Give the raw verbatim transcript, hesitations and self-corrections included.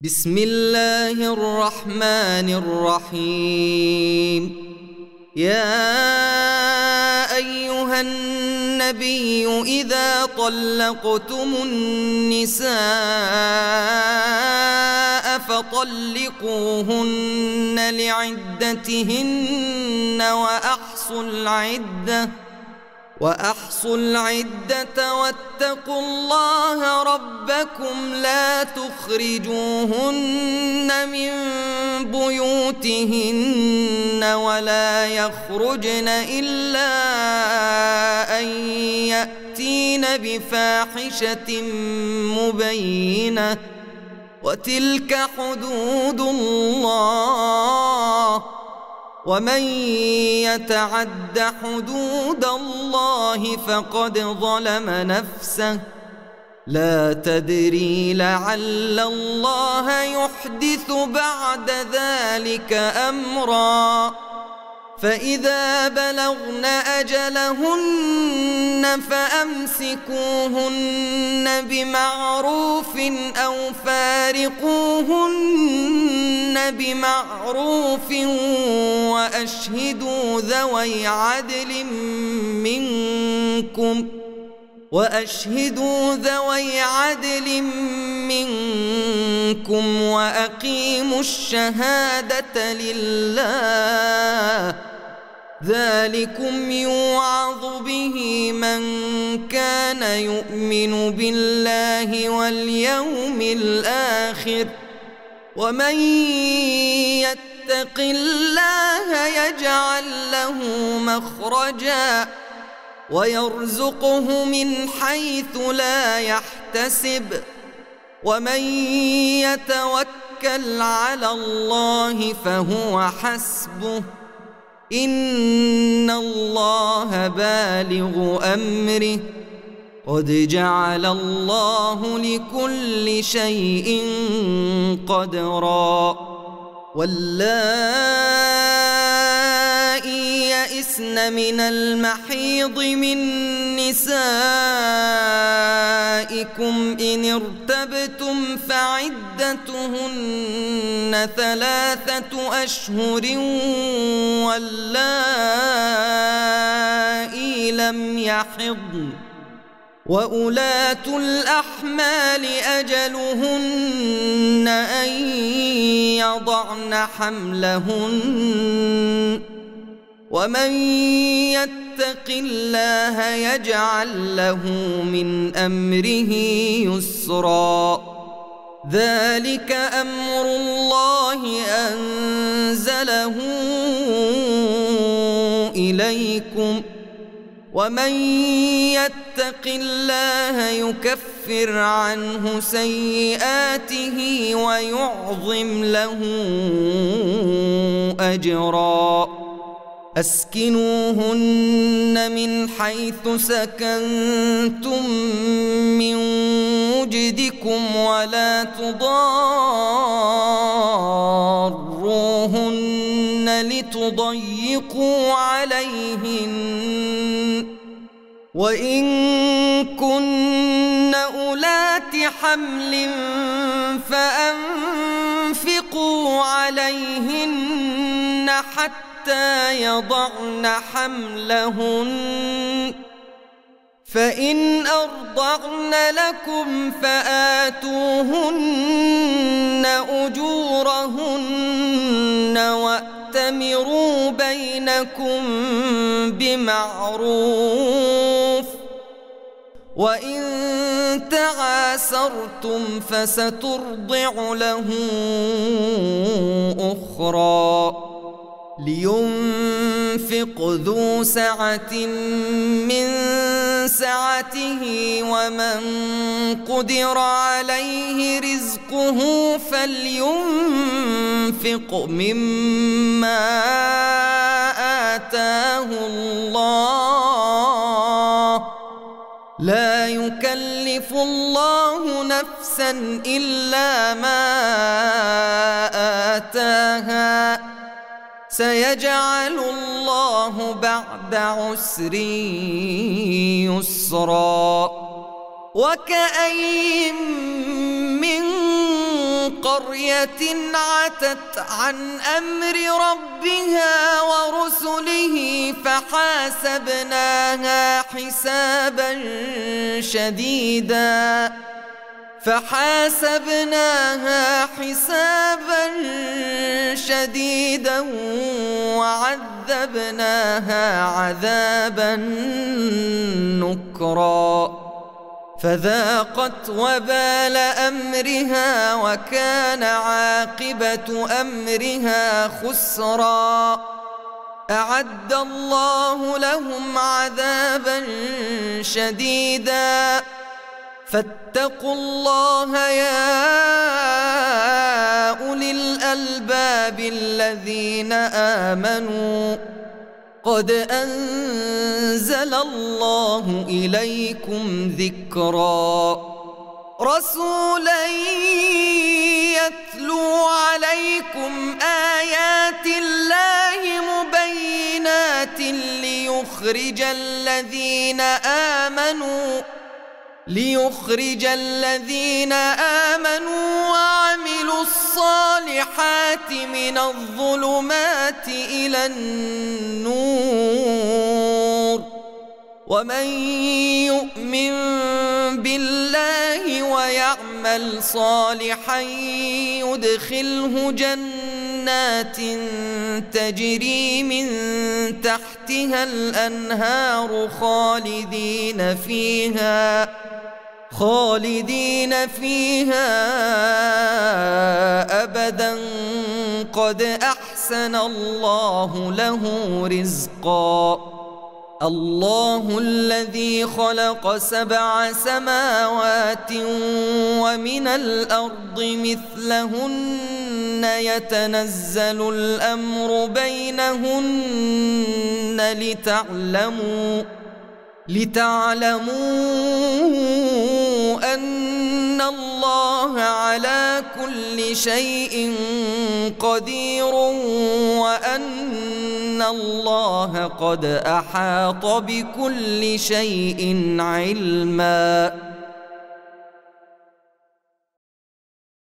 بسم الله الرحمن الرحيم. يا أيها النبي إذا طلقتم النساء فطلقوهن لعدتهن وأحصوا العدة وأحصوا العدة واتقوا الله ربكم لا تخرجوهن من بيوتهن ولا يخرجن إلا أن يأتين بفاحشة مبينة وتلك حدود الله ومن يتعد حدود الله فقد ظلم نفسه لا تدري لعل الله يحدث بعد ذلك أمرا. فإذا بلغن أجلهن فأمسكوهن بمعروف أو فارقوهن بمعروف وأشهدوا ذوي عدل منكم وأشهدوا ذوي عدل منكم وأقيموا الشهادة لله ذلكم يوعظ به من كان يؤمن بالله واليوم الآخر ومن يتق الله يجعل له مخرجا ويرزقه من حيث لا يحتسب ومن يتوكل على الله فهو حسبه إن الله بالغ أمره قد جعل الله لكل شيء قدرا. واللائي يئسن من المحيض من نسائكم إن ارتبتم فعدتهن ثلاثة أشهر واللائي لم يحضن وأولاة الأحمال أجلهن أن يضعن حملهن ومن يتق الله يجعل له من أمره يسرا. ذلك أمر الله أنزله إليكم ومن يتق الله يكفر عنه سيئاته ويعظم له أجرا. أسكنوهن من حيث سكنتم من وجدكم ولا تضاروهن لتضيقوا عليهن وإن كن أولات حمل فأنفقوا عليهن حتى يضعن حملهن فإن أرضعن لكم فآتوهن أجورهن وأتمروا بينكم بمعروف وإن تعاسرتم فسترضع له أخرى. لينفق ذو سعة من سعته ومن قدر عليه رزقه فلينفق مما آتاه الله لا يكلف الله نفسا إلا ما آتاها سيجعل الله بعد عسر يسرا. وكأين من قرية عتت عن أمر ربها ورسله فحاسبناها حسابا شديدا فحاسبناها حسابا شديدا وعذبناها عذابا نكرا فذاقت وبال أمرها وكان عاقبة أمرها خسرا أعد الله لهم عذابا شديدا فاتقوا الله يا أولي الألباب الذين آمنوا قد أنزل الله إليكم ذكرا رسولا يتلو عليكم آيات الله مبينات ليخرج الذين آمنوا ليخرج الذين آمنوا وعملوا الصالحات من الظلمات إلى النور ومن يؤمن بالله ويعمل صالحا يدخله جنات تجري من تحتها الأنهار خالدين فيها خالدين فيها أبدا قد أحسن الله له رزقا الله الذي خلق سبع سماوات ومن الأرض مثلهن يتنزل الأمر بينهن لتعلموا لتعلموا أن الله على كل شيء قدير وأن الله قد أحاط بكل شيء علما.